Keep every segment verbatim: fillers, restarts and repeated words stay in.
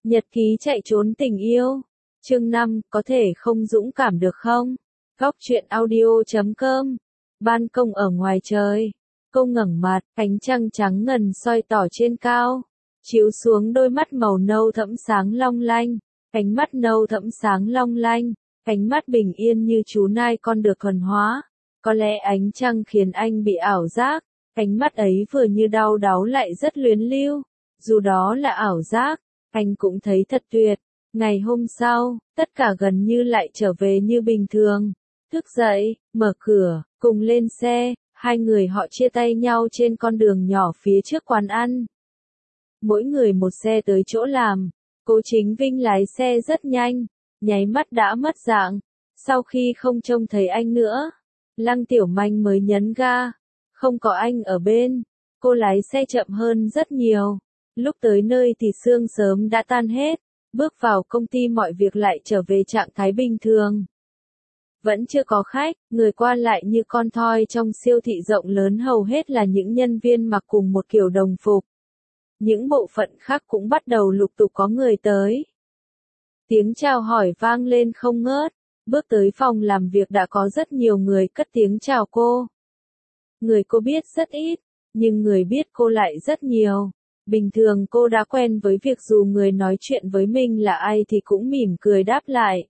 Nhật ký chạy trốn tình yêu. Chương năm, có thể không dũng cảm được không? Góc truyện audio chấm com. Ban công ở ngoài trời. Cô ngẩng mặt, ánh trăng trắng ngần soi tỏ trên cao, chiếu xuống đôi mắt màu nâu thẫm sáng long lanh, ánh mắt nâu thẫm sáng long lanh, ánh mắt bình yên như chú nai con được thuần hóa. Có lẽ ánh trăng khiến anh bị ảo giác, ánh mắt ấy vừa như đau đáu lại rất luyến lưu. Dù đó là ảo giác, anh cũng thấy thật tuyệt. Ngày hôm sau, tất cả gần như lại trở về như bình thường. Thức dậy, mở cửa, cùng lên xe, hai người họ chia tay nhau trên con đường nhỏ phía trước quán ăn. Mỗi người một xe tới chỗ làm, Cố Chính Vinh lái xe rất nhanh, nháy mắt đã mất dạng. Sau khi không trông thấy anh nữa, Lăng Tiểu Manh mới nhấn ga. Không có anh ở bên, cô lái xe chậm hơn rất nhiều. Lúc tới nơi thì sương sớm đã tan hết, bước vào công ty mọi việc lại trở về trạng thái bình thường. Vẫn chưa có khách, người qua lại như con thoi trong siêu thị rộng lớn hầu hết là những nhân viên mặc cùng một kiểu đồng phục. Những bộ phận khác cũng bắt đầu lục tục có người tới. Tiếng chào hỏi vang lên không ngớt, bước tới phòng làm việc đã có rất nhiều người cất tiếng chào cô. Người cô biết rất ít, nhưng người biết cô lại rất nhiều. Bình thường cô đã quen với việc dù người nói chuyện với mình là ai thì cũng mỉm cười đáp lại.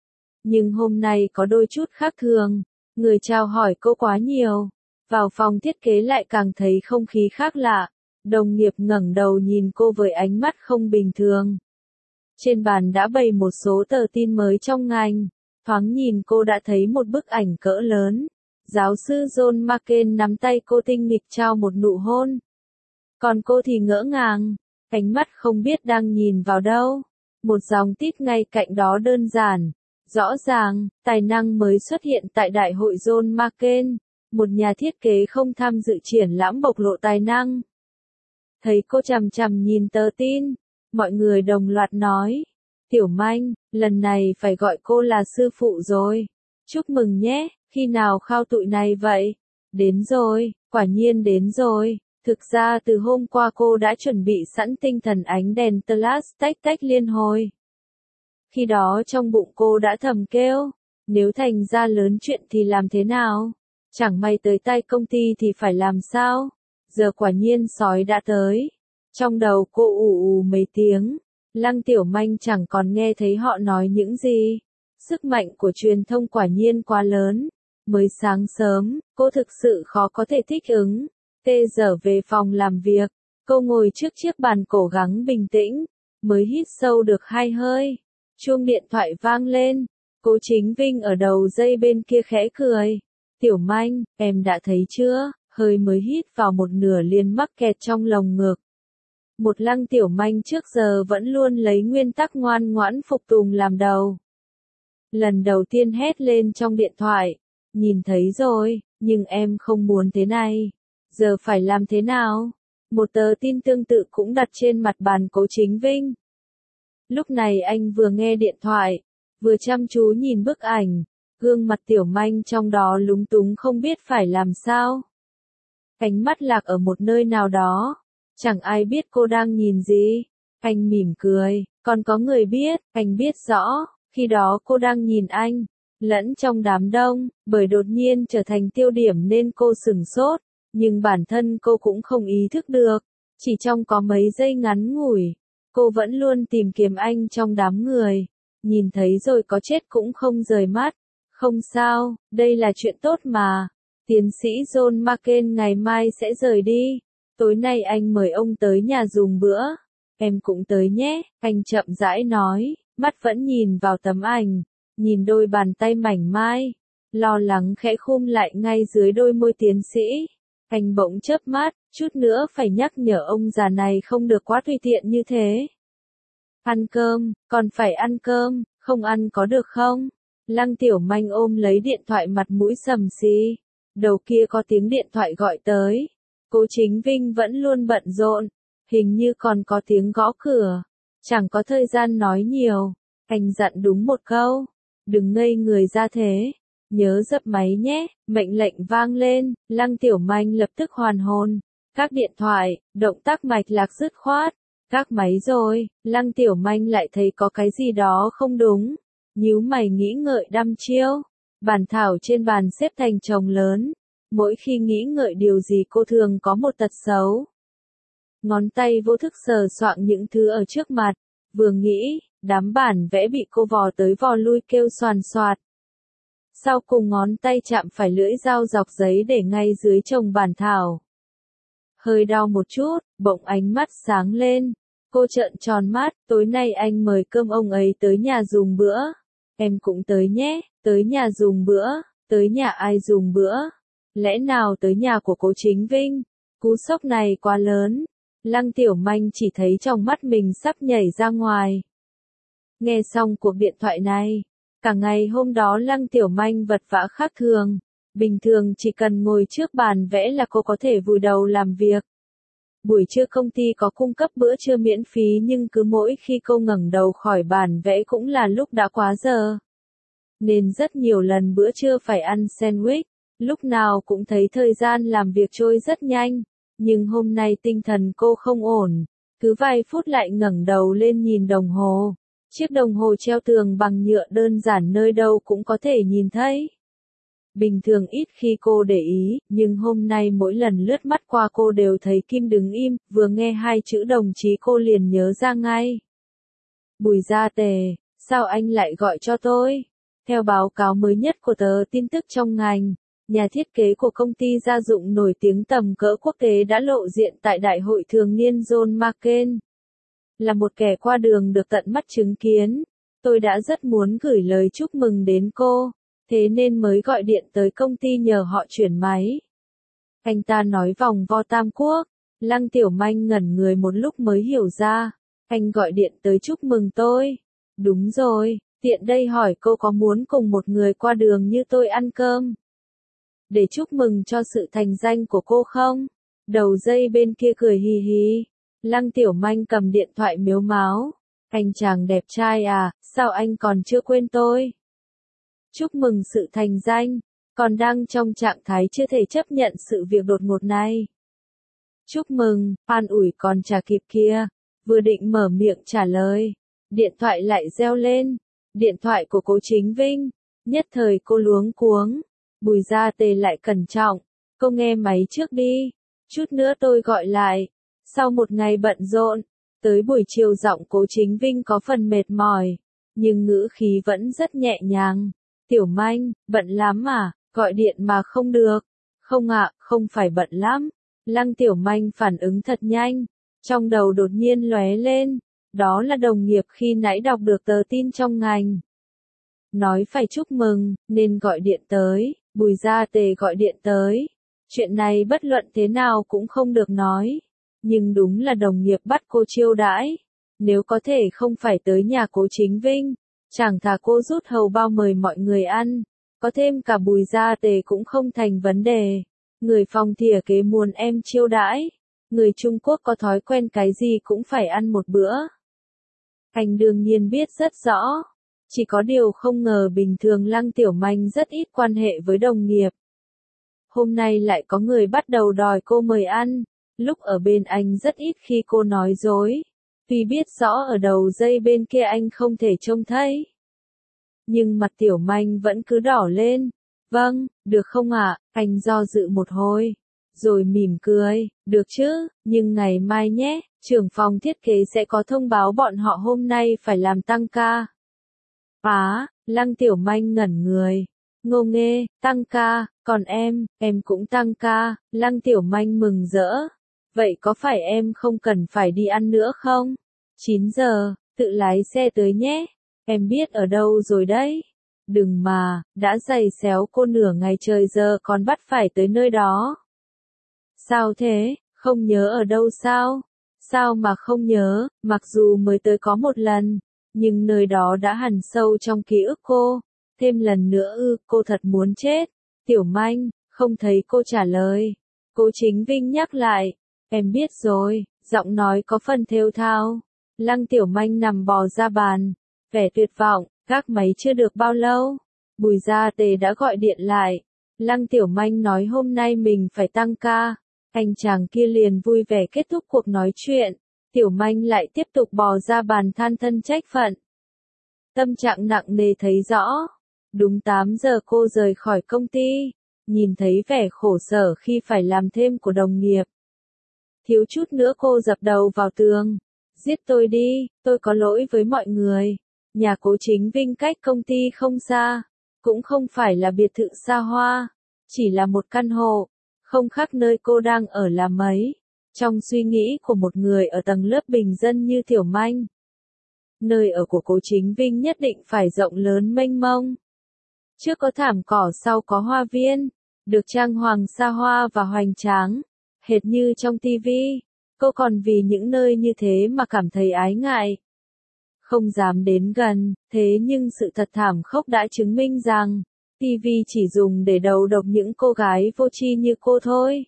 Nhưng hôm nay có đôi chút khác thường, người chào hỏi cô quá nhiều. Vào phòng thiết kế lại càng thấy không khí khác lạ, đồng nghiệp ngẩng đầu nhìn cô với ánh mắt không bình thường. Trên bàn đã bày một số tờ tin mới trong ngành, thoáng nhìn cô đã thấy một bức ảnh cỡ lớn. Giáo sư John McCain nắm tay cô tinh nghịch trao một nụ hôn. Còn cô thì ngỡ ngàng, ánh mắt không biết đang nhìn vào đâu. Một dòng tít ngay cạnh đó đơn giản, rõ ràng, tài năng mới xuất hiện tại đại hội John McCain, một nhà thiết kế không tham dự triển lãm bộc lộ tài năng. Thấy cô chằm chằm nhìn tờ tin, mọi người đồng loạt nói, Tiểu Manh, lần này phải gọi cô là sư phụ rồi. Chúc mừng nhé, khi nào khao tụi này vậy? Đến rồi, quả nhiên đến rồi. Thực ra từ hôm qua cô đã chuẩn bị sẵn tinh thần ánh đèn flash tách tách liên hồi. Khi đó trong bụng cô đã thầm kêu, nếu thành ra lớn chuyện thì làm thế nào? Chẳng may tới tay công ty thì phải làm sao? Giờ quả nhiên sói đã tới. Trong đầu cô ù ù mấy tiếng, Lăng Tiểu Manh chẳng còn nghe thấy họ nói những gì. Sức mạnh của truyền thông quả nhiên quá lớn. Mới sáng sớm, cô thực sự khó có thể thích ứng. Tê giờ về phòng làm việc, cô ngồi trước chiếc bàn cố gắng bình tĩnh, mới hít sâu được hai hơi. Chuông điện thoại vang lên, Cố Chính Vinh ở đầu dây bên kia khẽ cười. Tiểu Manh, em đã thấy chưa? Hơi mới hít vào một nửa liền mắc kẹt trong lồng ngực. Một Lăng Tiểu Manh trước giờ vẫn luôn lấy nguyên tắc ngoan ngoãn phục tùng làm đầu. Lần đầu tiên hét lên trong điện thoại, nhìn thấy rồi, nhưng em không muốn thế này. Giờ phải làm thế nào? Một tờ tin tương tự cũng đặt trên mặt bàn Cố Chính Vinh. Lúc này anh vừa nghe điện thoại, vừa chăm chú nhìn bức ảnh, gương mặt Tiểu Manh trong đó lúng túng không biết phải làm sao. Ánh mắt lạc ở một nơi nào đó, chẳng ai biết cô đang nhìn gì. Anh mỉm cười, còn có người biết, anh biết rõ, khi đó cô đang nhìn anh, lẫn trong đám đông, bởi đột nhiên trở thành tiêu điểm nên cô sửng sốt. Nhưng bản thân cô cũng không ý thức được, chỉ trong có mấy giây ngắn ngủi, cô vẫn luôn tìm kiếm anh trong đám người, nhìn thấy rồi có chết cũng không rời mắt. Không sao, đây là chuyện tốt mà. Tiến sĩ John McCain ngày mai sẽ rời đi, tối nay anh mời ông tới nhà dùng bữa, em cũng tới nhé, anh chậm rãi nói, mắt vẫn nhìn vào tấm ảnh, nhìn đôi bàn tay mảnh mai, lo lắng khẽ khum lại ngay dưới đôi môi tiến sĩ. Anh bỗng chớp mắt, chút nữa phải nhắc nhở ông già này không được quá tùy tiện như thế. Ăn cơm, còn phải ăn cơm, không ăn có được không? Lăng Tiểu Manh ôm lấy điện thoại mặt mũi sầm xì. Đầu kia có tiếng điện thoại gọi tới. Cố Chính Vinh vẫn luôn bận rộn, hình như còn có tiếng gõ cửa. Chẳng có thời gian nói nhiều, anh dặn đúng một câu, đừng ngây người ra thế. Nhớ dập máy nhé, mệnh lệnh vang lên, Lăng Tiểu Manh lập tức hoàn hồn, các điện thoại, động tác mạch lạc dứt khoát, Gác máy rồi, Lăng Tiểu Manh lại thấy có cái gì đó không đúng. Nhíu mày nghĩ ngợi đăm chiêu. Bản thảo trên bàn xếp thành chồng lớn. Mỗi khi nghĩ ngợi điều gì cô thường có một tật xấu. Ngón tay vô thức sờ soạng những thứ ở trước mặt. Vừa nghĩ, đám bản vẽ bị cô vò tới vò lui kêu xoàn xoạt. Sau cùng ngón tay chạm phải lưỡi dao dọc giấy để ngay dưới chồng bản thảo. Hơi đau một chút, bỗng ánh mắt sáng lên. Cô trợn tròn mắt, tối nay anh mời cơm ông ấy tới nhà dùng bữa. Em cũng tới nhé, tới nhà dùng bữa, tới nhà ai dùng bữa? Lẽ nào tới nhà của cố Chính Vinh? Cú sốc này quá lớn. Lăng Tiểu Manh chỉ thấy trong mắt mình sắp nhảy ra ngoài. Nghe xong cuộc điện thoại này, cả ngày hôm đó Lăng Tiểu Manh vật vã khác thường. Bình thường chỉ cần ngồi trước bàn vẽ là cô có thể vùi đầu làm việc. Buổi trưa công ty có cung cấp bữa trưa miễn phí nhưng cứ mỗi khi cô ngẩng đầu khỏi bàn vẽ cũng là lúc đã quá giờ. Nên rất nhiều lần bữa trưa phải ăn sandwich, lúc nào cũng thấy thời gian làm việc trôi rất nhanh. Nhưng hôm nay tinh thần cô không ổn, cứ vài phút lại ngẩng đầu lên nhìn đồng hồ. Chiếc đồng hồ treo tường bằng nhựa đơn giản nơi đâu cũng có thể nhìn thấy. Bình thường ít khi cô để ý, nhưng hôm nay mỗi lần lướt mắt qua cô đều thấy Kim đứng im, vừa nghe hai chữ đồng chí cô liền nhớ ra ngay. Bùi Gia Tề, sao anh lại gọi cho tôi? Theo báo cáo mới nhất của tờ tin tức trong ngành, nhà thiết kế của công ty gia dụng nổi tiếng tầm cỡ quốc tế đã lộ diện tại đại hội thường niên John McCain. Là một kẻ qua đường được tận mắt chứng kiến, tôi đã rất muốn gửi lời chúc mừng đến cô. Thế nên mới gọi điện tới công ty nhờ họ chuyển máy. Anh ta nói vòng vo Tam Quốc. Lăng Tiểu Manh ngẩn người một lúc mới hiểu ra. Anh gọi điện tới chúc mừng tôi. Đúng rồi, tiện đây hỏi cô có muốn cùng một người qua đường như tôi ăn cơm. Để chúc mừng cho sự thành danh của cô không? Đầu dây bên kia cười hì hì. Lăng Tiểu Manh cầm điện thoại mếu máo. Anh chàng đẹp trai à, sao anh còn chưa quên tôi? Chúc mừng sự thành danh, còn đang trong trạng thái chưa thể chấp nhận sự việc đột ngột này. Chúc mừng, an ủi còn chả kịp kia, vừa định mở miệng trả lời, điện thoại lại reo lên, điện thoại của cố Chính Vinh, nhất thời cô luống cuống, Bùi Gia Tề lại cẩn trọng, cô nghe máy trước đi, chút nữa tôi gọi lại, sau một ngày bận rộn, tới buổi chiều giọng cố Chính Vinh có phần mệt mỏi, nhưng ngữ khí vẫn rất nhẹ nhàng. Tiểu Manh, bận lắm à, gọi điện mà không được. Không ạ, à, không phải bận lắm. Lăng Tiểu Manh phản ứng thật nhanh. Trong đầu đột nhiên lóe lên. Đó là đồng nghiệp khi nãy đọc được tờ tin trong ngành. Nói phải chúc mừng, nên gọi điện tới. Bùi Gia Tề gọi điện tới. Chuyện này bất luận thế nào cũng không được nói. Nhưng đúng là đồng nghiệp bắt cô chiêu đãi. Nếu có thể không phải tới nhà cố Chính Vinh. Chẳng thà cô rút hầu bao mời mọi người ăn, có thêm cả Bùi Gia Tề cũng không thành vấn đề. Người phòng thìa kế muốn em chiêu đãi, người Trung Quốc có thói quen cái gì cũng phải ăn một bữa. Anh đương nhiên biết rất rõ, chỉ có điều không ngờ bình thường Lăng Tiểu Manh rất ít quan hệ với đồng nghiệp. Hôm nay lại có người bắt đầu đòi cô mời ăn, lúc ở bên anh rất ít khi cô nói dối. Tuy biết rõ ở đầu dây bên kia anh không thể trông thấy. Nhưng mặt Tiểu Manh vẫn cứ đỏ lên. Vâng, được không ạ, à? Anh do dự một hồi. Rồi mỉm cười, được chứ, nhưng ngày mai nhé, trưởng phòng thiết kế sẽ có thông báo bọn họ hôm nay phải làm tăng ca. Á, Lăng Tiểu Manh ngẩn người. Ngô nghê, tăng ca, còn em, em cũng tăng ca, Lăng Tiểu Manh mừng rỡ. Vậy có phải em không cần phải đi ăn nữa không? chín giờ, tự lái xe tới nhé. Em biết ở đâu rồi đấy. Đừng mà, đã giày xéo cô nửa ngày trời giờ còn bắt phải tới nơi đó. Sao thế, không nhớ ở đâu sao? Sao mà không nhớ, mặc dù mới tới có một lần, nhưng nơi đó đã hằn sâu trong ký ức cô. Thêm lần nữa ư, cô thật muốn chết. Tiểu Manh, không thấy cô trả lời. Cố Chính Vinh nhắc lại. Em biết rồi, giọng nói có phần thều thào. Lăng Tiểu Manh nằm bò ra bàn, vẻ tuyệt vọng, gác máy chưa được bao lâu. Bùi Gia Tề đã gọi điện lại. Lăng Tiểu Manh nói hôm nay mình phải tăng ca. Anh chàng kia liền vui vẻ kết thúc cuộc nói chuyện. Tiểu Manh lại tiếp tục bò ra bàn than thân trách phận. Tâm trạng nặng nề thấy rõ. Đúng tám giờ cô rời khỏi công ty, nhìn thấy vẻ khổ sở khi phải làm thêm của đồng nghiệp. Thiếu chút nữa cô dập đầu vào tường. Giết tôi đi, tôi có lỗi với mọi người. Nhà Cố Chính Vinh cách công ty không xa, cũng không phải là biệt thự xa hoa, chỉ là một căn hộ, không khác nơi cô đang ở là mấy. Trong suy nghĩ của một người ở tầng lớp bình dân như Tiểu Manh, nơi ở của Cố Chính Vinh nhất định phải rộng lớn mênh mông. Trước có thảm cỏ, sau có hoa viên, được trang hoàng xa hoa và hoành tráng, hệt như trong tivi. Cô còn vì những nơi như thế mà cảm thấy ái ngại, không dám đến gần. Thế nhưng sự thật thảm khốc đã chứng minh rằng tivi chỉ dùng để đầu độc những cô gái vô tri như cô thôi.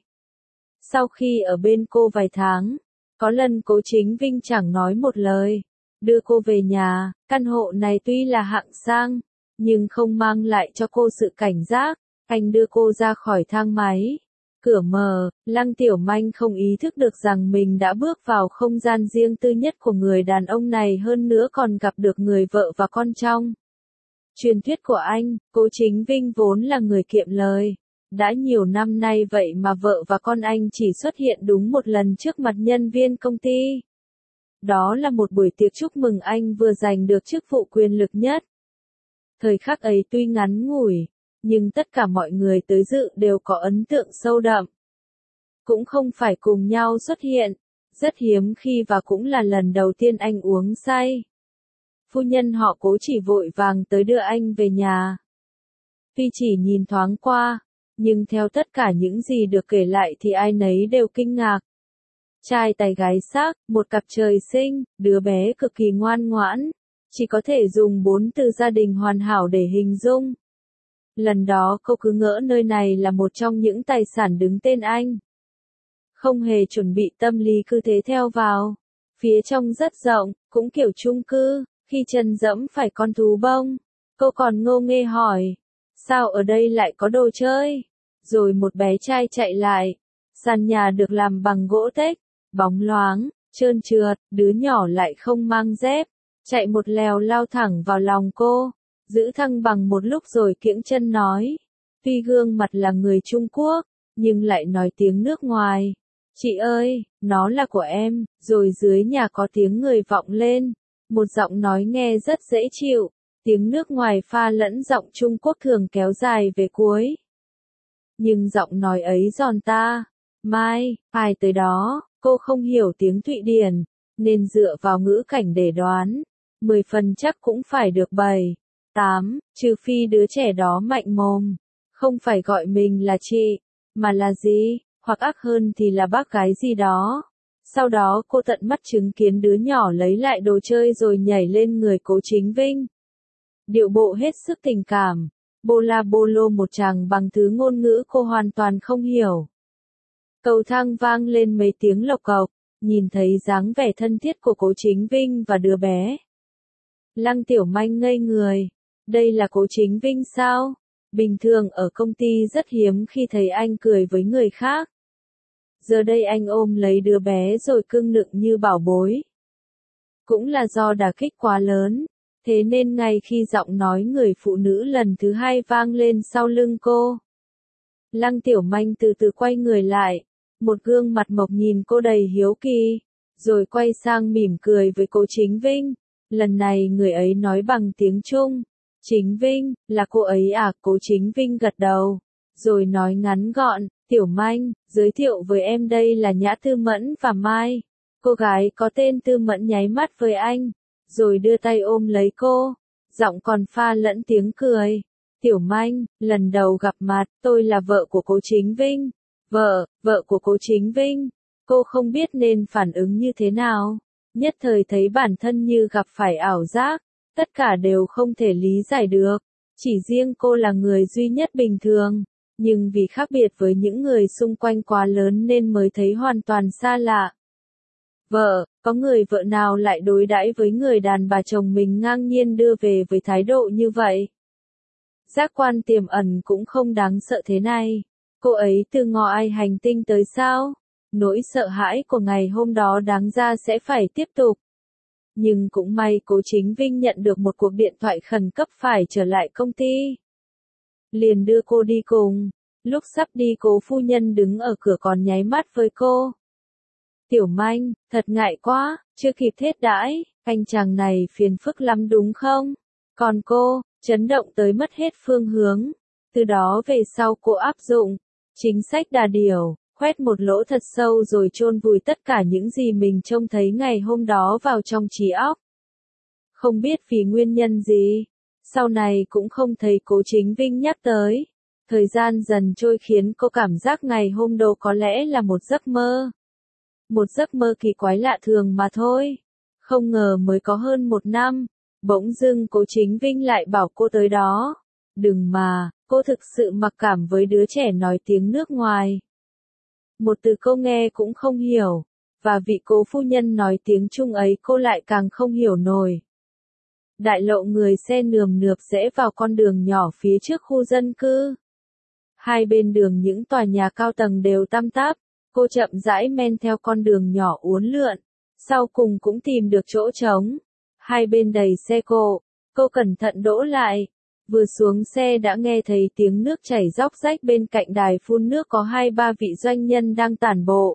Sau khi ở bên cô vài tháng, có lần Cố Chính Vinh chẳng nói một lời, đưa cô về nhà. Căn hộ này tuy là hạng sang, nhưng không mang lại cho cô sự cảnh giác. Anh đưa cô ra khỏi thang máy. Cửa mở, Lăng Tiểu Manh không ý thức được rằng mình đã bước vào không gian riêng tư nhất của người đàn ông này, hơn nữa còn gặp được người vợ và con trong truyền thuyết của anh. Cố Chính Vinh vốn là người kiệm lời. Đã nhiều năm nay vậy mà vợ và con anh chỉ xuất hiện đúng một lần trước mặt nhân viên công ty. Đó là một buổi tiệc chúc mừng anh vừa giành được chức vụ quyền lực nhất. Thời khắc ấy tuy ngắn ngủi, nhưng tất cả mọi người tới dự đều có ấn tượng sâu đậm. Cũng không phải cùng nhau xuất hiện, rất hiếm khi và cũng là lần đầu tiên anh uống say. Phu nhân họ Cố chỉ vội vàng tới đưa anh về nhà. Tuy chỉ nhìn thoáng qua, nhưng theo tất cả những gì được kể lại thì ai nấy đều kinh ngạc. Trai tài gái sắc, một cặp trời sinh, đứa bé cực kỳ ngoan ngoãn, chỉ có thể dùng bốn từ gia đình hoàn hảo để hình dung. Lần đó cô cứ ngỡ nơi này là một trong những tài sản đứng tên anh. Không hề chuẩn bị tâm lý cứ thế theo vào. Phía trong rất rộng, cũng kiểu chung cư. Khi chân dẫm phải con thú bông, cô còn ngô nghê hỏi, sao ở đây lại có đồ chơi? Rồi một bé trai chạy lại. Sàn nhà được làm bằng gỗ tếch, bóng loáng, trơn trượt, đứa nhỏ lại không mang dép, chạy một lèo lao thẳng vào lòng cô, giữ thăng bằng một lúc rồi kiễng chân nói. Tuy gương mặt là người Trung Quốc, nhưng lại nói tiếng nước ngoài. Chị ơi, nó là của em. Rồi dưới nhà có tiếng người vọng lên, một giọng nói nghe rất dễ chịu, tiếng nước ngoài pha lẫn giọng Trung Quốc thường kéo dài về cuối. Nhưng giọng nói ấy giòn ta. Mai, ai tới đó? Cô không hiểu tiếng Thụy Điển, nên dựa vào ngữ cảnh để đoán. Mười phần chắc cũng phải được bảy, tám, trừ phi đứa trẻ đó mạnh mồm. Không phải gọi mình là chị, mà là gì, hoặc ác hơn thì là bác gái gì đó. Sau đó cô tận mắt chứng kiến đứa nhỏ lấy lại đồ chơi rồi nhảy lên người Cố Chính Vinh. Điệu bộ hết sức tình cảm, bô la bô lô một tràng bằng thứ ngôn ngữ cô hoàn toàn không hiểu. Cầu thang vang lên mấy tiếng lộc cộc, nhìn thấy dáng vẻ thân thiết của Cố Chính Vinh và đứa bé. Lăng Tiểu Manh ngây người, đây là Cố Chính Vinh sao? Bình thường ở công ty rất hiếm khi thấy anh cười với người khác. Giờ đây anh ôm lấy đứa bé rồi cưng nựng như bảo bối. Cũng là do đả kích quá lớn, thế nên ngay khi giọng nói người phụ nữ lần thứ hai vang lên sau lưng cô, Lăng Tiểu Manh từ từ quay người lại, một gương mặt mộc nhìn cô đầy hiếu kỳ, rồi quay sang mỉm cười với Cố Chính Vinh. Lần này người ấy nói bằng tiếng Trung. Chính Vinh, là cô ấy à? Cố Chính Vinh gật đầu, rồi nói ngắn gọn, Tiểu Manh, giới thiệu với em đây là Nhã Tư Mẫn và Mai. Cô gái có tên Tư Mẫn nháy mắt với anh, rồi đưa tay ôm lấy cô, giọng còn pha lẫn tiếng cười. Tiểu Manh, lần đầu gặp mặt, tôi là vợ của Cố Chính Vinh. Vợ, vợ của Cố Chính Vinh. Cô không biết nên phản ứng như thế nào. Nhất thời thấy bản thân như gặp phải ảo giác, tất cả đều không thể lý giải được. Chỉ riêng cô là người duy nhất bình thường, nhưng vì khác biệt với những người xung quanh quá lớn nên mới thấy hoàn toàn xa lạ. Vợ, có người vợ nào lại đối đãi với người đàn bà chồng mình ngang nhiên đưa về với thái độ như vậy? Giác quan tiềm ẩn cũng không đáng sợ thế này. Cô ấy từ ngõ ai hành tinh tới sao? Nỗi sợ hãi của ngày hôm đó đáng ra sẽ phải tiếp tục. Nhưng cũng may Cố Chính Vinh nhận được một cuộc điện thoại khẩn cấp phải trở lại công ty. Liền đưa cô đi cùng. Lúc sắp đi Cố phu nhân đứng ở cửa còn nháy mắt với cô. Tiểu Manh, thật ngại quá, chưa kịp thết đãi, anh chàng này phiền phức lắm đúng không? Còn cô, chấn động tới mất hết phương hướng. Từ đó về sau cô áp dụng chính sách đà điểu, khoét một lỗ thật sâu rồi chôn vùi tất cả những gì mình trông thấy ngày hôm đó vào trong trí óc. Không biết vì nguyên nhân gì, sau này cũng không thấy Cố Chính Vinh nhắc tới. Thời gian dần trôi khiến cô cảm giác ngày hôm đó có lẽ là một giấc mơ. Một giấc mơ kỳ quái lạ thường mà thôi. Không ngờ mới có hơn một năm, bỗng dưng Cố Chính Vinh lại bảo cô tới đó. Đừng mà, cô thực sự mặc cảm với đứa trẻ nói tiếng nước ngoài. Một từ cô nghe cũng không hiểu, và vị Cố phu nhân nói tiếng Trung ấy cô lại càng không hiểu nổi. Đại lộ người xe nườm nượp rẽ vào con đường nhỏ phía trước khu dân cư. Hai bên đường những tòa nhà cao tầng đều tăm tắp, cô chậm rãi men theo con đường nhỏ uốn lượn, sau cùng cũng tìm được chỗ trống. Hai bên đầy xe cộ, cô cẩn thận đỗ lại. Vừa xuống xe đã nghe thấy tiếng nước chảy róc rách bên cạnh đài phun nước có hai ba vị doanh nhân đang tản bộ.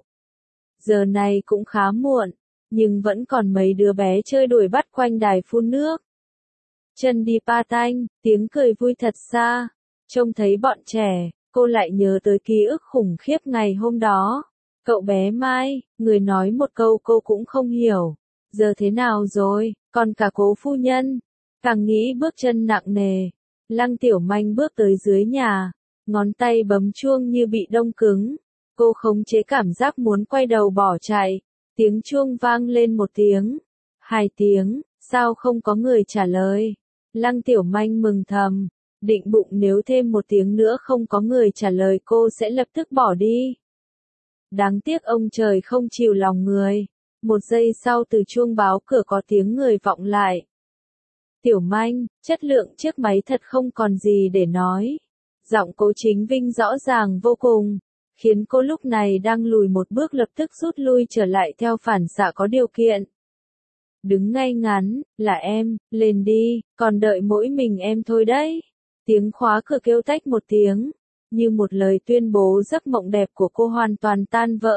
Giờ này cũng khá muộn, nhưng vẫn còn mấy đứa bé chơi đuổi bắt quanh đài phun nước. Chân đi pa tanh, tiếng cười vui thật xa. Trông thấy bọn trẻ, cô lại nhớ tới ký ức khủng khiếp ngày hôm đó. Cậu bé Mai, người nói một câu cô cũng không hiểu. Giờ thế nào rồi, còn cả Cố phu nhân. Càng nghĩ bước chân nặng nề. Lăng Tiểu Manh bước tới dưới nhà, ngón tay bấm chuông như bị đông cứng. Cô khống chế cảm giác muốn quay đầu bỏ chạy. Tiếng chuông vang lên một tiếng, hai tiếng, sao không có người trả lời. Lăng Tiểu Manh mừng thầm, định bụng nếu thêm một tiếng nữa không có người trả lời cô sẽ lập tức bỏ đi. Đáng tiếc ông trời không chịu lòng người. Một giây sau từ chuông báo cửa có tiếng người vọng lại. Tiểu Manh, chất lượng chiếc máy thật không còn gì để nói. Giọng Cố Chính Vinh rõ ràng vô cùng, khiến cô lúc này đang lùi một bước lập tức rút lui trở lại theo phản xạ có điều kiện. Đứng ngay ngắn, là em, lên đi, còn đợi mỗi mình em thôi đấy. Tiếng khóa cửa kêu tách một tiếng, như một lời tuyên bố giấc mộng đẹp của cô hoàn toàn tan vỡ.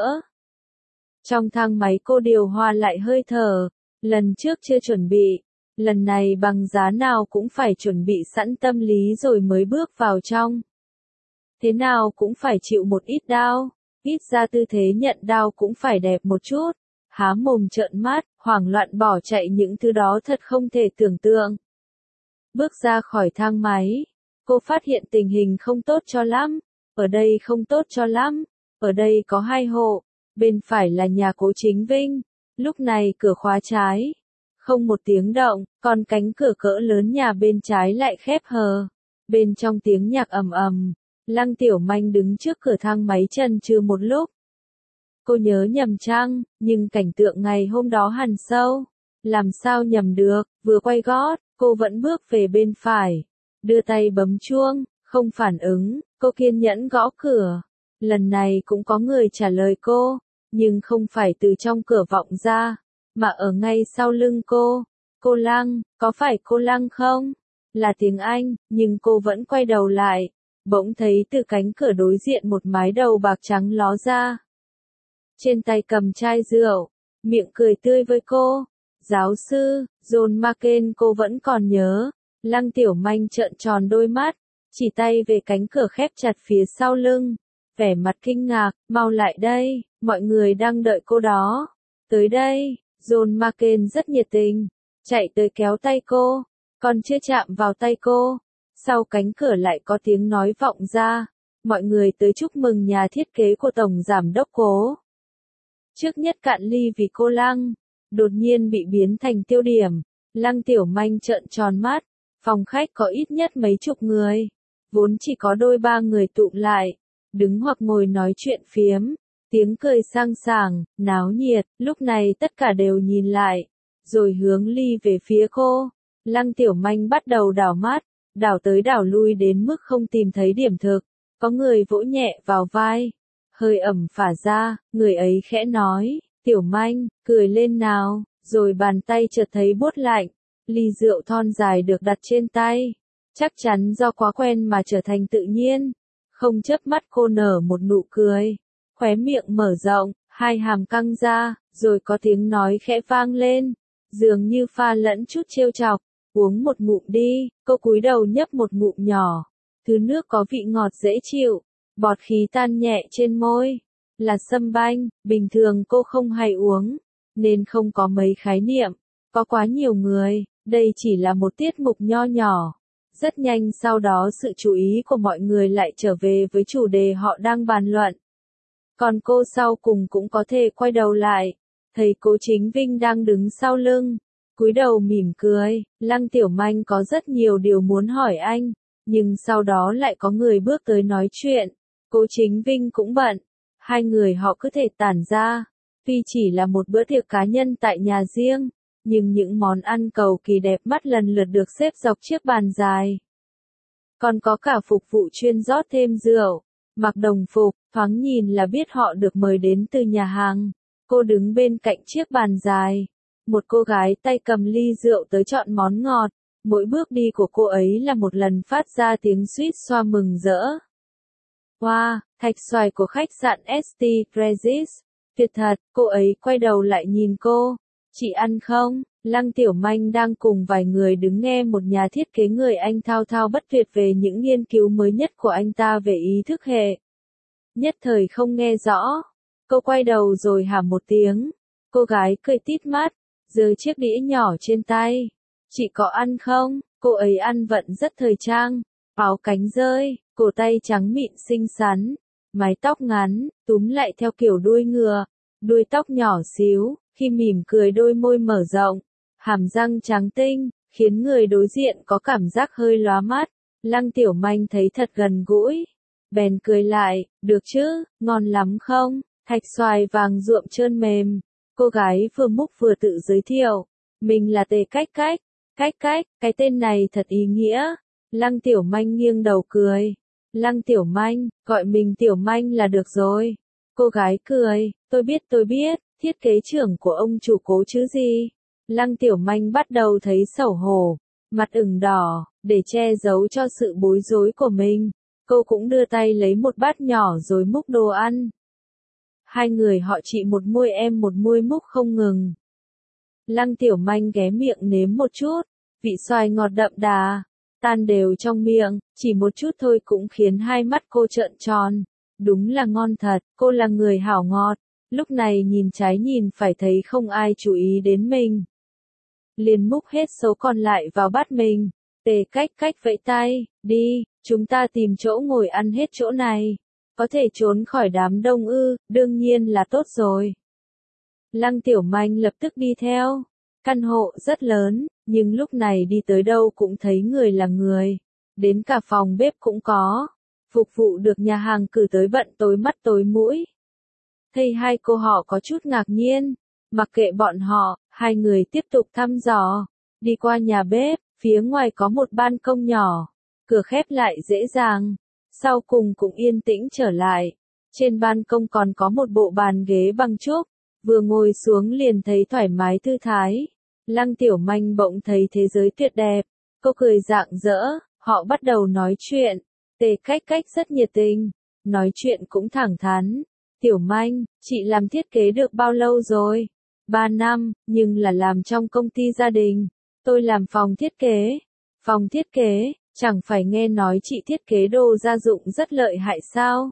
Trong thang máy cô điều hòa lại hơi thở, lần trước chưa chuẩn bị, lần này bằng giá nào cũng phải chuẩn bị sẵn tâm lý rồi mới bước vào trong. Thế nào cũng phải chịu một ít đau, ít ra tư thế nhận đau cũng phải đẹp một chút. Há mồm trợn mắt, hoảng loạn bỏ chạy những thứ đó thật không thể tưởng tượng. Bước ra khỏi thang máy, cô phát hiện tình hình không tốt cho lắm. Ở đây không tốt cho lắm. Ở đây có hai hộ, bên phải là nhà Cố Chính Vinh. Lúc này cửa khóa trái, không một tiếng động, còn cánh cửa cỡ lớn nhà bên trái lại khép hờ. Bên trong tiếng nhạc ầm ầm, Lăng Tiểu Manh đứng trước cửa thang máy chần chừ một lúc. Cô nhớ nhầm chăng, nhưng cảnh tượng ngày hôm đó hằn sâu. Làm sao nhầm được, vừa quay gót, cô vẫn bước về bên phải. Đưa tay bấm chuông, không phản ứng, cô kiên nhẫn gõ cửa. Lần này cũng có người trả lời cô, nhưng không phải từ trong cửa vọng ra, mà ở ngay sau lưng cô. Cô Lăng, có phải cô Lăng không? Là tiếng Anh, nhưng cô vẫn quay đầu lại. Bỗng thấy từ cánh cửa đối diện một mái đầu bạc trắng ló ra. Trên tay cầm chai rượu, miệng cười tươi với cô. Giáo sư, John Maken cô vẫn còn nhớ. Lăng Tiểu Manh trợn tròn đôi mắt, chỉ tay về cánh cửa khép chặt phía sau lưng. Vẻ mặt kinh ngạc, mau lại đây, mọi người đang đợi cô đó. Tới đây, John Maken rất nhiệt tình, chạy tới kéo tay cô, còn chưa chạm vào tay cô. Sau cánh cửa lại có tiếng nói vọng ra, mọi người tới chúc mừng nhà thiết kế của Tổng Giám đốc Cố. Trước nhất cạn ly vì cô Lăng, đột nhiên bị biến thành tiêu điểm. Lăng Tiểu Manh trợn tròn mắt, phòng khách có ít nhất mấy chục người, vốn chỉ có đôi ba người tụ lại, đứng hoặc ngồi nói chuyện phiếm, tiếng cười sang sảng, náo nhiệt, lúc này tất cả đều nhìn lại, rồi hướng ly về phía cô. Lăng Tiểu Manh bắt đầu đảo mắt, đảo tới đảo lui đến mức không tìm thấy điểm thực, có người vỗ nhẹ vào vai. hơi ẩm phả ra, người ấy khẽ nói, Tiểu Manh, cười lên nào, rồi bàn tay chợt thấy buốt lạnh, ly rượu thon dài được đặt trên tay, chắc chắn do quá quen mà trở thành tự nhiên, không chớp mắt cô nở một nụ cười, khóe miệng mở rộng, hai hàm căng ra, rồi có tiếng nói khẽ vang lên, dường như pha lẫn chút trêu chọc, uống một ngụm đi, cô cúi đầu nhấp một ngụm nhỏ, thứ nước có vị ngọt dễ chịu, bọt khí tan nhẹ trên môi, là sâm banh, bình thường cô không hay uống, nên không có mấy khái niệm, có quá nhiều người, đây chỉ là một tiết mục nho nhỏ. Rất nhanh sau đó sự chú ý của mọi người lại trở về với chủ đề họ đang bàn luận. Còn cô sau cùng cũng có thể quay đầu lại, thấy Cố Chính Vinh đang đứng sau lưng, cúi đầu mỉm cười, Lăng Tiểu Manh có rất nhiều điều muốn hỏi anh, nhưng sau đó lại có người bước tới nói chuyện, Cố Chính Vinh cũng bận, hai người họ cứ thể tản ra, tuy chỉ là một bữa tiệc cá nhân tại nhà riêng, nhưng những món ăn cầu kỳ đẹp mắt lần lượt được xếp dọc chiếc bàn dài. Còn có cả phục vụ chuyên rót thêm rượu, mặc đồng phục, thoáng nhìn là biết họ được mời đến từ nhà hàng. Cô đứng bên cạnh chiếc bàn dài, một cô gái tay cầm ly rượu tới chọn món ngọt, mỗi bước đi của cô ấy là một lần phát ra tiếng suýt xoa mừng rỡ. Wow, thạch xoài của khách sạn ét tê Regis, tuyệt thật, cô ấy quay đầu lại nhìn cô, chị ăn không? Lăng Tiểu Manh đang cùng vài người đứng nghe một nhà thiết kế người Anh thao thao bất tuyệt về những nghiên cứu mới nhất của anh ta về ý thức hệ. Nhất thời không nghe rõ, cô quay đầu rồi hả một tiếng, cô gái cười tít mắt, giơ chiếc đĩa nhỏ trên tay. Chị có ăn không? Cô ấy ăn vận rất thời trang, áo cánh rơi, cổ tay trắng mịn xinh xắn, mái tóc ngắn, túm lại theo kiểu đuôi ngựa, đuôi tóc nhỏ xíu, khi mỉm cười đôi môi mở rộng, hàm răng trắng tinh, khiến người đối diện có cảm giác hơi lóa mắt. Lăng Tiểu Manh thấy thật gần gũi, bèn cười lại, được chứ, ngon lắm không? Thạch xoài vàng ruộm trơn mềm. Cô gái vừa múc vừa tự giới thiệu, mình là Tề Cách Cách. Cách Cách, cái tên này thật ý nghĩa. Lăng Tiểu Manh nghiêng đầu cười. Lăng Tiểu Manh, gọi mình Tiểu Manh là được rồi. Cô gái cười, tôi biết tôi biết, thiết kế trưởng của ông chủ Cố chứ gì. Lăng Tiểu Manh bắt đầu thấy xấu hổ, mặt ửng đỏ, để che giấu cho sự bối rối của mình. Cô cũng đưa tay lấy một bát nhỏ rồi múc đồ ăn. Hai người họ chị một môi em một môi múc không ngừng. Lăng Tiểu Manh ghé miệng nếm một chút, vị xoài ngọt đậm đà, tan đều trong miệng, chỉ một chút thôi cũng khiến hai mắt cô trợn tròn. Đúng là ngon thật, cô là người hảo ngọt, lúc này nhìn trái nhìn phải thấy không ai chú ý đến mình. Liền múc hết số còn lại vào bát mình, Tề Cách Cách vẫy tay, đi, chúng ta tìm chỗ ngồi ăn hết chỗ này. Có thể trốn khỏi đám đông ư, đương nhiên là tốt rồi. Lăng Tiểu Manh lập tức đi theo. Căn hộ rất lớn, nhưng lúc này đi tới đâu cũng thấy người là người. Đến cả phòng bếp cũng có. Phục vụ được nhà hàng cử tới bận tối mắt tối mũi. Thấy hai cô họ có chút ngạc nhiên. Mặc kệ bọn họ, hai người tiếp tục thăm dò. Đi qua nhà bếp, phía ngoài có một ban công nhỏ. Cửa khép lại dễ dàng. Sau cùng cũng yên tĩnh trở lại. Trên ban công còn có một bộ bàn ghế bằng trúc. Vừa ngồi xuống liền thấy thoải mái thư thái. Lăng Tiểu Manh bỗng thấy thế giới tuyệt đẹp. Cô cười rạng rỡ, họ bắt đầu nói chuyện. Tề Cách Cách rất nhiệt tình. Nói chuyện cũng thẳng thắn. Tiểu Manh, chị làm thiết kế được bao lâu rồi? Ba năm, nhưng là làm trong công ty gia đình. Tôi làm phòng thiết kế. Phòng thiết kế, chẳng phải nghe nói chị thiết kế đồ gia dụng rất lợi hại sao?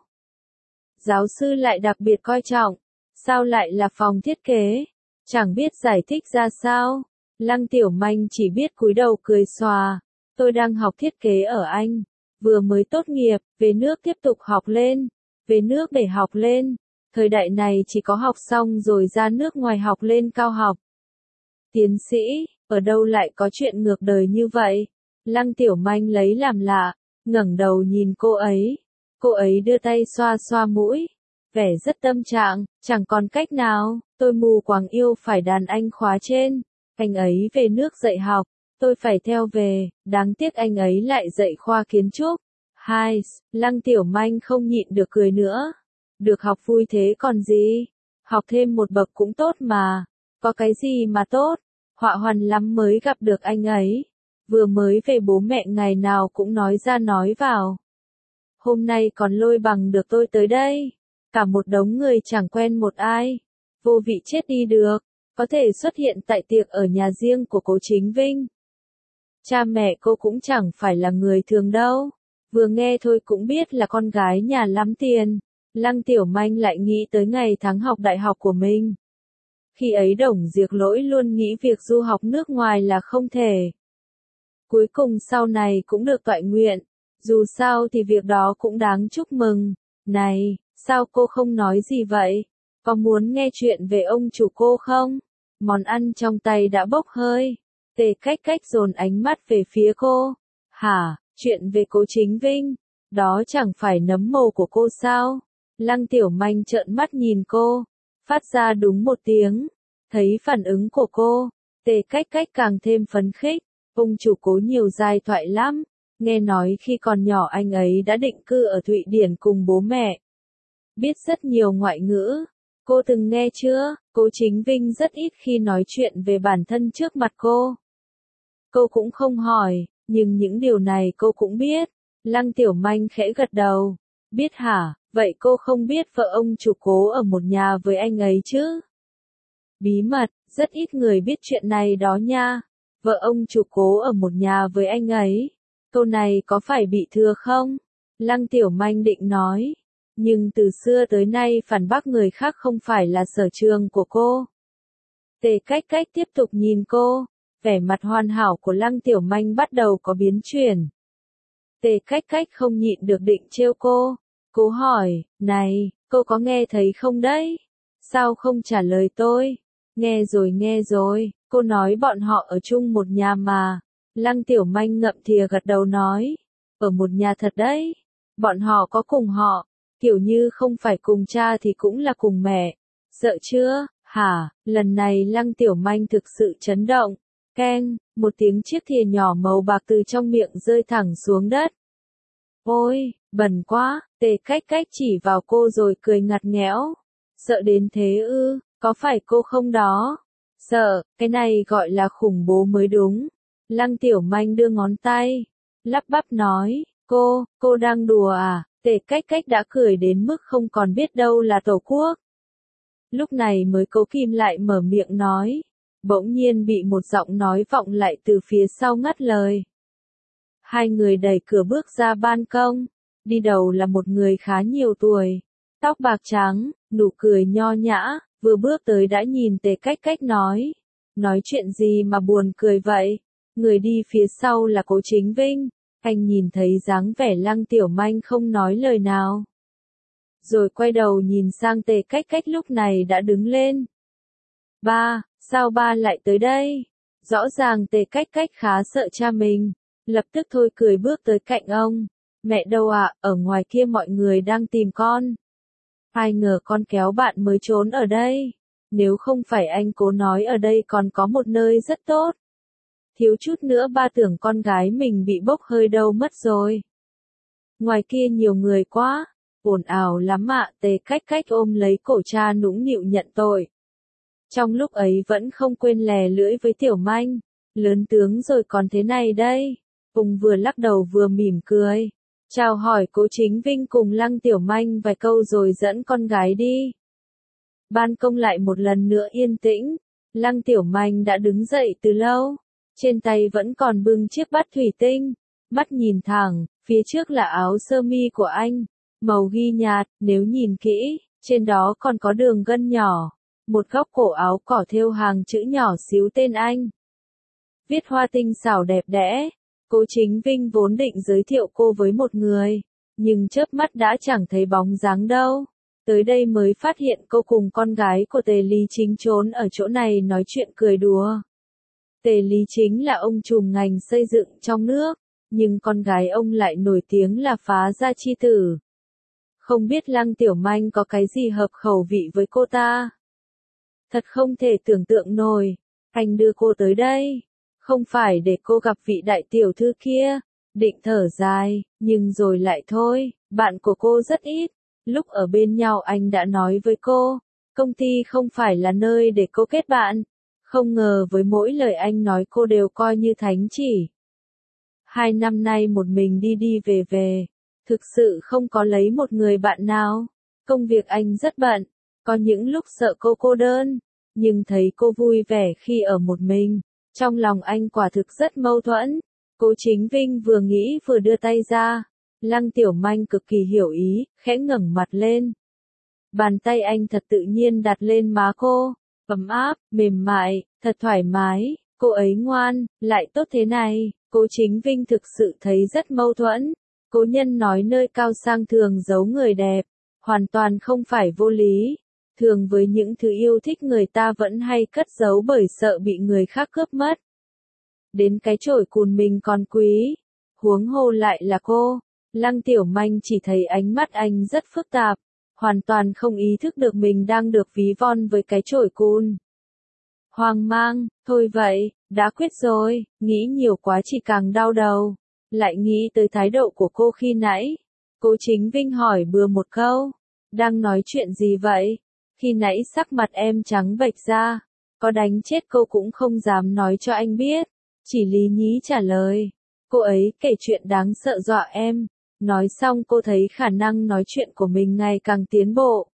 Giáo sư lại đặc biệt coi trọng. Sao lại là phòng thiết kế? Chẳng biết giải thích ra sao. Lăng Tiểu Manh chỉ biết cúi đầu cười xòa. Tôi đang học thiết kế ở Anh. Vừa mới tốt nghiệp, về nước tiếp tục học lên. Về nước để học lên. Thời đại này chỉ có học xong rồi ra nước ngoài học lên cao học. Tiến sĩ, ở đâu lại có chuyện ngược đời như vậy? Lăng Tiểu Manh lấy làm lạ, ngẩng đầu nhìn cô ấy. Cô ấy đưa tay xoa xoa mũi. Vẻ rất tâm trạng, chẳng còn cách nào, tôi mù quáng yêu phải đàn anh khóa trên. Anh ấy về nước dạy học, tôi phải theo về, đáng tiếc anh ấy lại dạy khoa kiến trúc. Hai, Lăng Tiểu Manh không nhịn được cười nữa. Được học vui thế còn gì? Học thêm một bậc cũng tốt mà. Có cái gì mà tốt? Họa hoằn lắm mới gặp được anh ấy. Vừa mới về bố mẹ ngày nào cũng nói ra nói vào. Hôm nay còn lôi bằng được tôi tới đây. Cả một đống người chẳng quen một ai. Vô vị chết đi được. Có thể xuất hiện tại tiệc ở nhà riêng của cố Chính Vinh. Cha mẹ cô cũng chẳng phải là người thường đâu. Vừa nghe thôi cũng biết là con gái nhà lắm tiền. Lăng Tiểu Manh lại nghĩ tới ngày tháng học đại học của mình. Khi ấy Đồng Diệp Lỗi luôn nghĩ việc du học nước ngoài là không thể. Cuối cùng sau này cũng được toại nguyện. Dù sao thì việc đó cũng đáng chúc mừng. Này, sao cô không nói gì vậy? Có muốn nghe chuyện về ông chủ cô không? Món ăn trong tay đã bốc hơi. Tề Cách Cách dồn ánh mắt về phía cô. Hả, chuyện về cố Chính Vinh? Đó chẳng phải nấm mồ của cô sao? Lăng Tiểu Manh trợn mắt nhìn cô. Phát ra đúng một tiếng. Thấy phản ứng của cô. Tề Cách Cách càng thêm phấn khích. Ông chủ cố nhiều giai thoại lắm. Nghe nói khi còn nhỏ anh ấy đã định cư ở Thụy Điển cùng bố mẹ. Biết rất nhiều ngoại ngữ. Cô từng nghe chưa? Cố Chính Vinh rất ít khi nói chuyện về bản thân trước mặt cô. Cô cũng không hỏi, nhưng những điều này cô cũng biết. Lăng Tiểu Manh khẽ gật đầu. Biết hả? Vậy cô không biết vợ ông chủ cố ở một nhà với anh ấy chứ? Bí mật, rất ít người biết chuyện này đó nha. Vợ ông chủ cố ở một nhà với anh ấy. Câu này có phải bị thừa không? Lăng Tiểu Manh định nói. Nhưng từ xưa tới nay phản bác người khác không phải là sở trường của cô. Tề Cách Cách tiếp tục nhìn cô. Vẻ mặt hoàn hảo của Lăng Tiểu Manh bắt đầu có biến chuyển. Tề Cách Cách không nhịn được định trêu cô. Cô hỏi, này, cô có nghe thấy không đấy? Sao không trả lời tôi? Nghe rồi nghe rồi, cô nói bọn họ ở chung một nhà mà. Lăng Tiểu Manh ngậm thìa gật đầu nói. Ở một nhà thật đấy. Bọn họ có cùng họ. Kiểu như không phải cùng cha thì cũng là cùng mẹ. Sợ chưa? Hả? Lần này Lăng Tiểu Manh thực sự chấn động. Keng, một tiếng chiếc thìa nhỏ màu bạc từ trong miệng rơi thẳng xuống đất. Ôi, bẩn quá, Tề Cách Cách chỉ vào cô rồi cười ngặt nghẽo. Sợ đến thế ư, có phải cô không đó? Sợ, cái này gọi là khủng bố mới đúng. Lăng Tiểu Manh đưa ngón tay, lắp bắp nói, cô, cô đang đùa à? Tề Cách Cách đã cười đến mức không còn biết đâu là tổ quốc. Lúc này mới Cố Kim lại mở miệng nói. Bỗng nhiên bị một giọng nói vọng lại từ phía sau ngắt lời. Hai người đẩy cửa bước ra ban công. Đi đầu là một người khá nhiều tuổi. Tóc bạc trắng, nụ cười nho nhã, vừa bước tới đã nhìn Tề Cách Cách nói. Nói chuyện gì mà buồn cười vậy? Người đi phía sau là Cố Chính Vinh. Anh nhìn thấy dáng vẻ Lăng Tiểu Manh không nói lời nào. Rồi quay đầu nhìn sang Tề Cách Cách lúc này đã đứng lên. Ba, sao ba lại tới đây? Rõ ràng Tề Cách Cách khá sợ cha mình. Lập tức thôi cười bước tới cạnh ông. Mẹ đâu ạ, à, ở ngoài kia mọi người đang tìm con. Ai ngờ con kéo bạn mới trốn ở đây. Nếu không phải anh Cố nói ở đây còn có một nơi rất tốt. Thiếu chút nữa ba tưởng con gái mình bị bốc hơi đâu mất rồi. Ngoài kia nhiều người quá, ồn ào lắm ạ. Tề Cách Cách ôm lấy cổ cha nũng nịu nhận tội. Trong lúc ấy vẫn không quên lè lưỡi với Tiểu Manh. Lớn tướng rồi còn thế này đây. Cùng vừa lắc đầu vừa mỉm cười. Chào hỏi Cố Chính Vinh cùng Lăng Tiểu Manh vài câu rồi dẫn con gái đi. Ban công lại một lần nữa yên tĩnh. Lăng Tiểu Manh đã đứng dậy từ lâu. Trên tay vẫn còn bưng chiếc bát thủy tinh. Mắt nhìn thẳng, phía trước là áo sơ mi của anh. Màu ghi nhạt, nếu nhìn kỹ, trên đó còn có đường gân nhỏ. Một góc cổ áo cỏ thêu hàng chữ nhỏ xíu tên anh. Viết hoa tinh xảo đẹp đẽ. Cố Chính Vinh vốn định giới thiệu cô với một người, nhưng chớp mắt đã chẳng thấy bóng dáng đâu. Tới đây mới phát hiện cô cùng con gái của Tề Lý Chính trốn ở chỗ này nói chuyện cười đùa. Tề Lý Chính là ông trùm ngành xây dựng trong nước, nhưng con gái ông lại nổi tiếng là phá gia chi tử. Không biết Lăng Tiểu Manh có cái gì hợp khẩu vị với cô ta. Thật không thể tưởng tượng nổi, anh đưa cô tới đây. Không phải để cô gặp vị đại tiểu thư kia, định thở dài, nhưng rồi lại thôi, bạn của cô rất ít. Lúc ở bên nhau anh đã nói với cô, công ty không phải là nơi để cô kết bạn. Không ngờ với mỗi lời anh nói cô đều coi như thánh chỉ. Hai năm nay một mình đi đi về về, thực sự không có lấy một người bạn nào. Công việc anh rất bận, có những lúc sợ cô cô đơn, nhưng thấy cô vui vẻ khi ở một mình. Trong lòng anh quả thực rất mâu thuẫn. Cố Chính Vinh vừa nghĩ vừa đưa tay ra. Lăng Tiểu Manh cực kỳ hiểu ý, khẽ ngẩng mặt lên. Bàn tay anh thật tự nhiên đặt lên má cô, ấm áp, mềm mại, thật thoải mái. Cô ấy ngoan, lại tốt thế này. Cố Chính Vinh thực sự thấy rất mâu thuẫn. Cố nhân nói nơi cao sang thường giấu người đẹp, hoàn toàn không phải vô lý. Thường với những thứ yêu thích người ta vẫn hay cất giấu bởi sợ bị người khác cướp mất. Đến cái chổi cùn mình còn quý, huống hồ lại là cô. Lăng Tiểu Manh chỉ thấy ánh mắt anh rất phức tạp, hoàn toàn không ý thức được mình đang được ví von với cái chổi cùn. Hoang mang, thôi vậy, đã quyết rồi, nghĩ nhiều quá chỉ càng đau đầu. Lại nghĩ tới thái độ của cô khi nãy. Cố Chính Vinh hỏi bừa một câu, đang nói chuyện gì vậy? Khi nãy sắc mặt em trắng bệch ra, có đánh chết cô cũng không dám nói cho anh biết. Chỉ lý nhí trả lời, cô ấy kể chuyện đáng sợ dọa em. Nói xong cô thấy khả năng nói chuyện của mình ngày càng tiến bộ.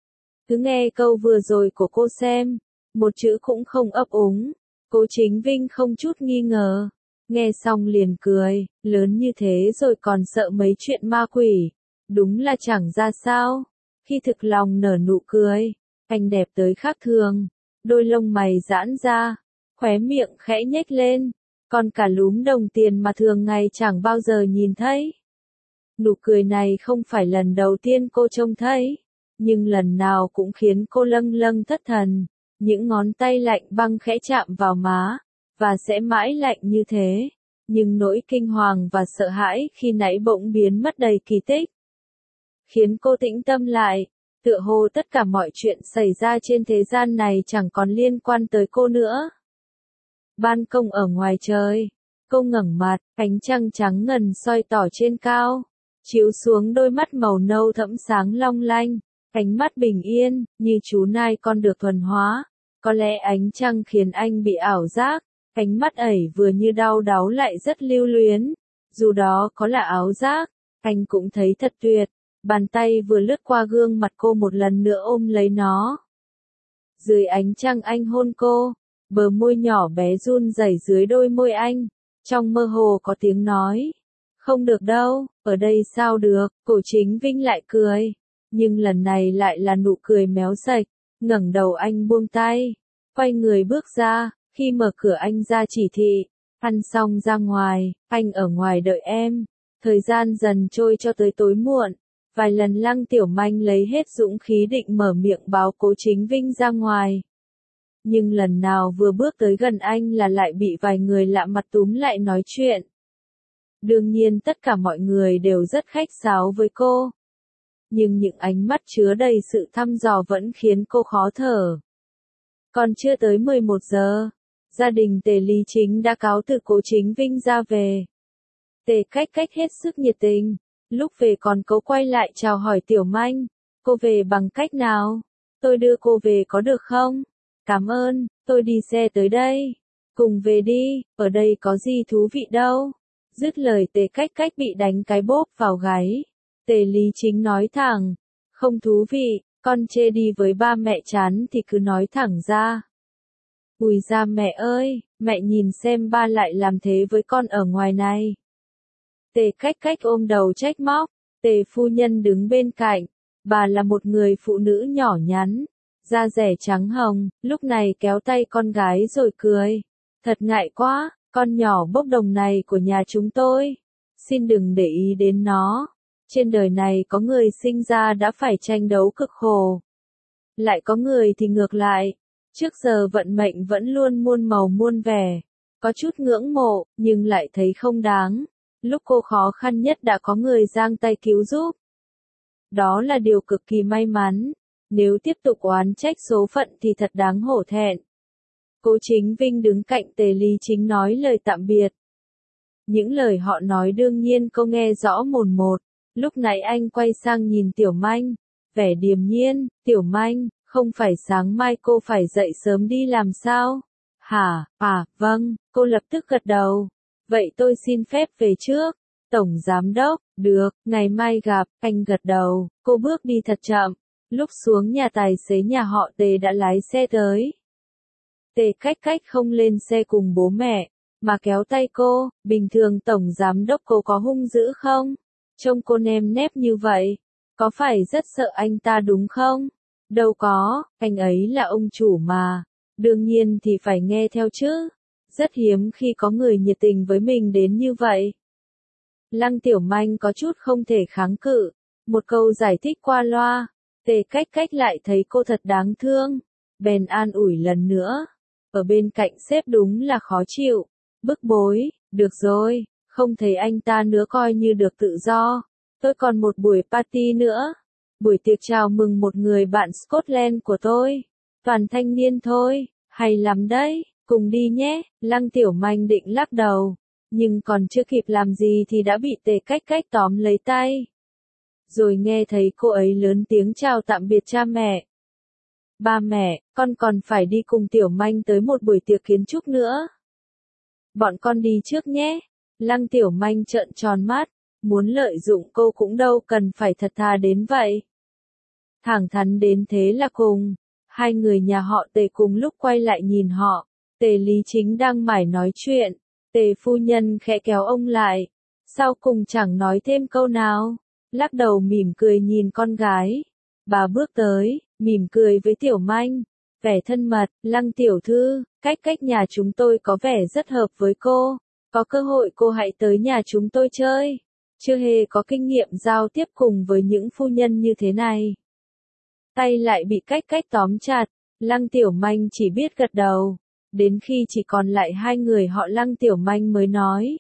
Cứ nghe câu vừa rồi của cô xem, một chữ cũng không ấp úng. Cố Chính Vinh không chút nghi ngờ, nghe xong liền cười, lớn như thế rồi còn sợ mấy chuyện ma quỷ, đúng là chẳng ra sao. Khi thực lòng nở nụ cười, anh đẹp tới khác thường, đôi lông mày giãn ra, khóe miệng khẽ nhếch lên, còn cả lúm đồng tiền mà thường ngày chẳng bao giờ nhìn thấy. Nụ cười này không phải lần đầu tiên cô trông thấy, nhưng lần nào cũng khiến cô lâng lâng thất thần. Những ngón tay lạnh băng khẽ chạm vào má, và sẽ mãi lạnh như thế. Nhưng nỗi kinh hoàng và sợ hãi khi nãy bỗng biến mất đầy kỳ tích. Khiến cô tĩnh tâm lại, tựa hồ tất cả mọi chuyện xảy ra trên thế gian này chẳng còn liên quan tới cô nữa. Ban công ở ngoài trời, cô ngẩng mặt, ánh trăng trắng ngần soi tỏ trên cao, chiếu xuống đôi mắt màu nâu thẫm sáng long lanh, ánh mắt bình yên, như chú nai con được thuần hóa. Có lẽ ánh trăng khiến anh bị ảo giác, ánh mắt ấy vừa như đau đáu lại rất lưu luyến. Dù đó có là ảo giác, anh cũng thấy thật tuyệt. Bàn tay vừa lướt qua gương mặt cô một lần nữa ôm lấy nó. Dưới ánh trăng anh hôn cô, bờ môi nhỏ bé run rẩy dưới đôi môi anh. Trong mơ hồ có tiếng nói, không được đâu, ở đây sao được. Cố Chính Vinh lại cười, nhưng lần này lại là nụ cười méo sạch. Ngẩng đầu anh buông tay, quay người bước ra. Khi mở cửa anh ra chỉ thị, ăn xong ra ngoài, anh ở ngoài đợi em. Thời gian dần trôi cho tới tối muộn, vài lần Lăng Tiểu Manh lấy hết dũng khí định mở miệng báo Cố Chính Vinh ra ngoài. Nhưng lần nào vừa bước tới gần anh là lại bị vài người lạ mặt túm lại nói chuyện. Đương nhiên tất cả mọi người đều rất khách sáo với cô. Nhưng những ánh mắt chứa đầy sự thăm dò vẫn khiến cô khó thở. Còn chưa tới mười một giờ, gia đình Tề Lý Chính đã cáo từ Cố Chính Vinh ra về. Tề Cách Cách hết sức nhiệt tình, lúc về còn cố quay lại chào hỏi Tiểu Manh, cô về bằng cách nào? Tôi đưa cô về có được không? Cảm ơn, tôi đi xe tới đây. Cùng về đi, ở đây có gì thú vị đâu. Dứt lời Tề Cách Cách bị đánh cái bốp vào gáy. Tề Lý Chính nói thẳng, không thú vị, con chê đi với ba mẹ chán thì cứ nói thẳng ra. Ui ra mẹ ơi, mẹ nhìn xem ba lại làm thế với con ở ngoài này. Tề Cách Cách ôm đầu trách móc, Tề phu nhân đứng bên cạnh, bà là một người phụ nữ nhỏ nhắn, da dẻ trắng hồng, lúc này kéo tay con gái rồi cười. Thật ngại quá, con nhỏ bốc đồng này của nhà chúng tôi. Xin đừng để ý đến nó. Trên đời này có người sinh ra đã phải tranh đấu cực khổ. Lại có người thì ngược lại. Trước giờ vận mệnh vẫn luôn muôn màu muôn vẻ. Có chút ngưỡng mộ, nhưng lại thấy không đáng. Lúc cô khó khăn nhất đã có người giang tay cứu giúp. Đó là điều cực kỳ may mắn. Nếu tiếp tục oán trách số phận thì thật đáng hổ thẹn. Cố Chính Vinh đứng cạnh Tề Lý Chính nói lời tạm biệt. Những lời họ nói đương nhiên cô nghe rõ mồn một. Lúc nãy anh quay sang nhìn Tiểu Manh, vẻ điềm nhiên, Tiểu Manh, không phải sáng mai cô phải dậy sớm đi làm sao? Hả, à, vâng, cô lập tức gật đầu. Vậy tôi xin phép về trước. Tổng Giám Đốc, được, ngày mai gặp, anh gật đầu, cô bước đi thật chậm. Lúc xuống nhà tài xế nhà họ Tề đã lái xe tới. Tề Cách Cách không lên xe cùng bố mẹ, mà kéo tay cô, bình thường Tổng Giám Đốc cô có hung dữ không? Trông cô nêm nép như vậy, có phải rất sợ anh ta đúng không? Đâu có, anh ấy là ông chủ mà, đương nhiên thì phải nghe theo chứ. Rất hiếm khi có người nhiệt tình với mình đến như vậy. Lăng Tiểu Manh có chút không thể kháng cự, một câu giải thích qua loa, Tề Cách Cách lại thấy cô thật đáng thương, bèn an ủi lần nữa. Ở bên cạnh sếp đúng là khó chịu, bức bối, được rồi, không thấy anh ta nữa coi như được tự do. Tôi còn một buổi party nữa, buổi tiệc chào mừng một người bạn Scotland của tôi, toàn thanh niên thôi, hay lắm đấy, cùng đi nhé. Lăng Tiểu Manh định lắc đầu, nhưng còn chưa kịp làm gì thì đã bị Tề Cách Cách tóm lấy tay. Rồi nghe thấy cô ấy lớn tiếng chào tạm biệt cha mẹ. Ba mẹ, con còn phải đi cùng Tiểu Manh tới một buổi tiệc kiến trúc nữa. Bọn con đi trước nhé. Lăng Tiểu Manh trợn tròn mắt, muốn lợi dụng cô cũng đâu cần phải thật thà đến vậy. Thẳng thắn đến thế là cùng. Hai người nhà họ Tề cùng lúc quay lại nhìn họ. Tề Lý Chính đang mải nói chuyện. Tề phu nhân khẽ kéo ông lại. Sau cùng chẳng nói thêm câu nào. Lắc đầu mỉm cười nhìn con gái. Bà bước tới, mỉm cười với Tiểu Manh. Vẻ thân mật, Lăng tiểu thư, Cách Cách nhà chúng tôi có vẻ rất hợp với cô. Có cơ hội cô hãy tới nhà chúng tôi chơi. Chưa hề có kinh nghiệm giao tiếp cùng với những phu nhân như thế này. Tay lại bị Cách Cách tóm chặt, Lăng Tiểu Manh chỉ biết gật đầu. Đến khi chỉ còn lại hai người họ Lăng Tiểu Manh mới nói.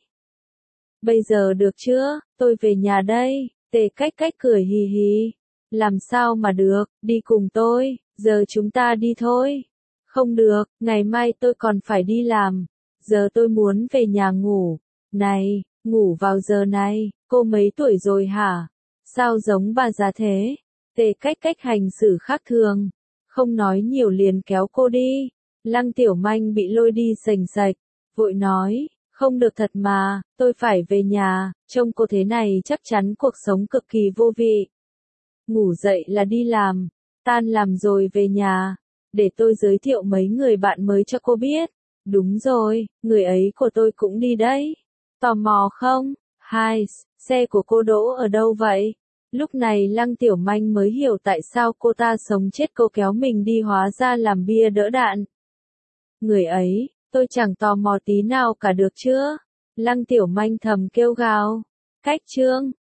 Bây giờ được chưa, tôi về nhà đây. Tề Cách Cách cười hì hì. Làm sao mà được, đi cùng tôi, giờ chúng ta đi thôi. Không được, ngày mai tôi còn phải đi làm. Giờ tôi muốn về nhà ngủ. Này, ngủ vào giờ này, cô mấy tuổi rồi hả? Sao giống bà già thế? Tề Cách Cách hành xử khác thường. Không nói nhiều liền kéo cô đi. Lăng Tiểu Manh bị lôi đi sành sạch. Vội nói, không được thật mà, tôi phải về nhà. Trông cô thế này chắc chắn cuộc sống cực kỳ vô vị. Ngủ dậy là đi làm. Tan làm rồi về nhà. Để tôi giới thiệu mấy người bạn mới cho cô biết. Đúng rồi, người ấy của tôi cũng đi đấy. Tò mò không? Hai, xe của cô đỗ ở đâu vậy? Lúc này Lăng Tiểu Manh mới hiểu tại sao cô ta sống chết cô kéo mình đi hóa ra làm bia đỡ đạn. Người ấy, tôi chẳng tò mò tí nào cả được chưa? Lăng Tiểu Manh thầm kêu gào. Cách Trương,